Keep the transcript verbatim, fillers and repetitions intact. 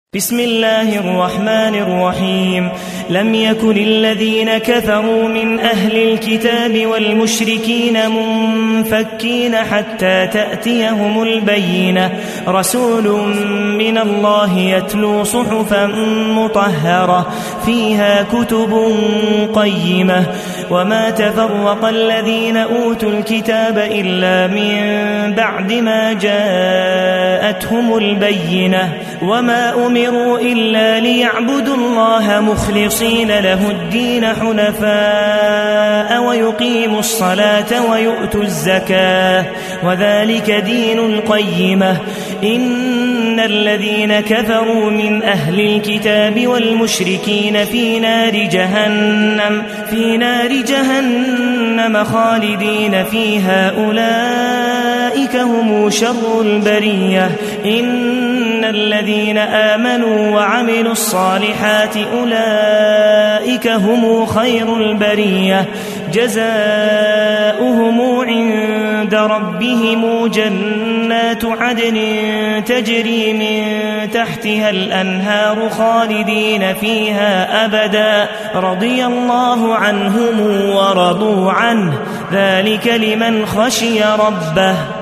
بسم الله الرحمن الرحيم لم يكن الذين كفروا من أهل الكتاب والمشركين منفكين حتى تأتيهم البينة رسول من الله يتلو صحفا مطهرة فيها كتب قيمة وما تفرق الذين أوتوا الكتاب إلا من بعد ما جاءتهم البينة وما أمروا إلا ليعبدوا الله مخلصين له الدين حنفاء ويقيموا الصلاة ويؤتوا الزكاة وذلك دين القيمة إن الذين كفروا من أهل الكتاب والمشركين في نار جهنم في نار جهنم خالدين فيها أولئك هم شر البرية إن الذين آمنوا وعملوا الصالحات أولئك هم خير البرية جزاؤهم عند ربهم جنات عدن تجري من تحتها الأنهار خالدين فيها أبدا رضي الله عنهم ورضوا عنه ذلك لمن خشي ربه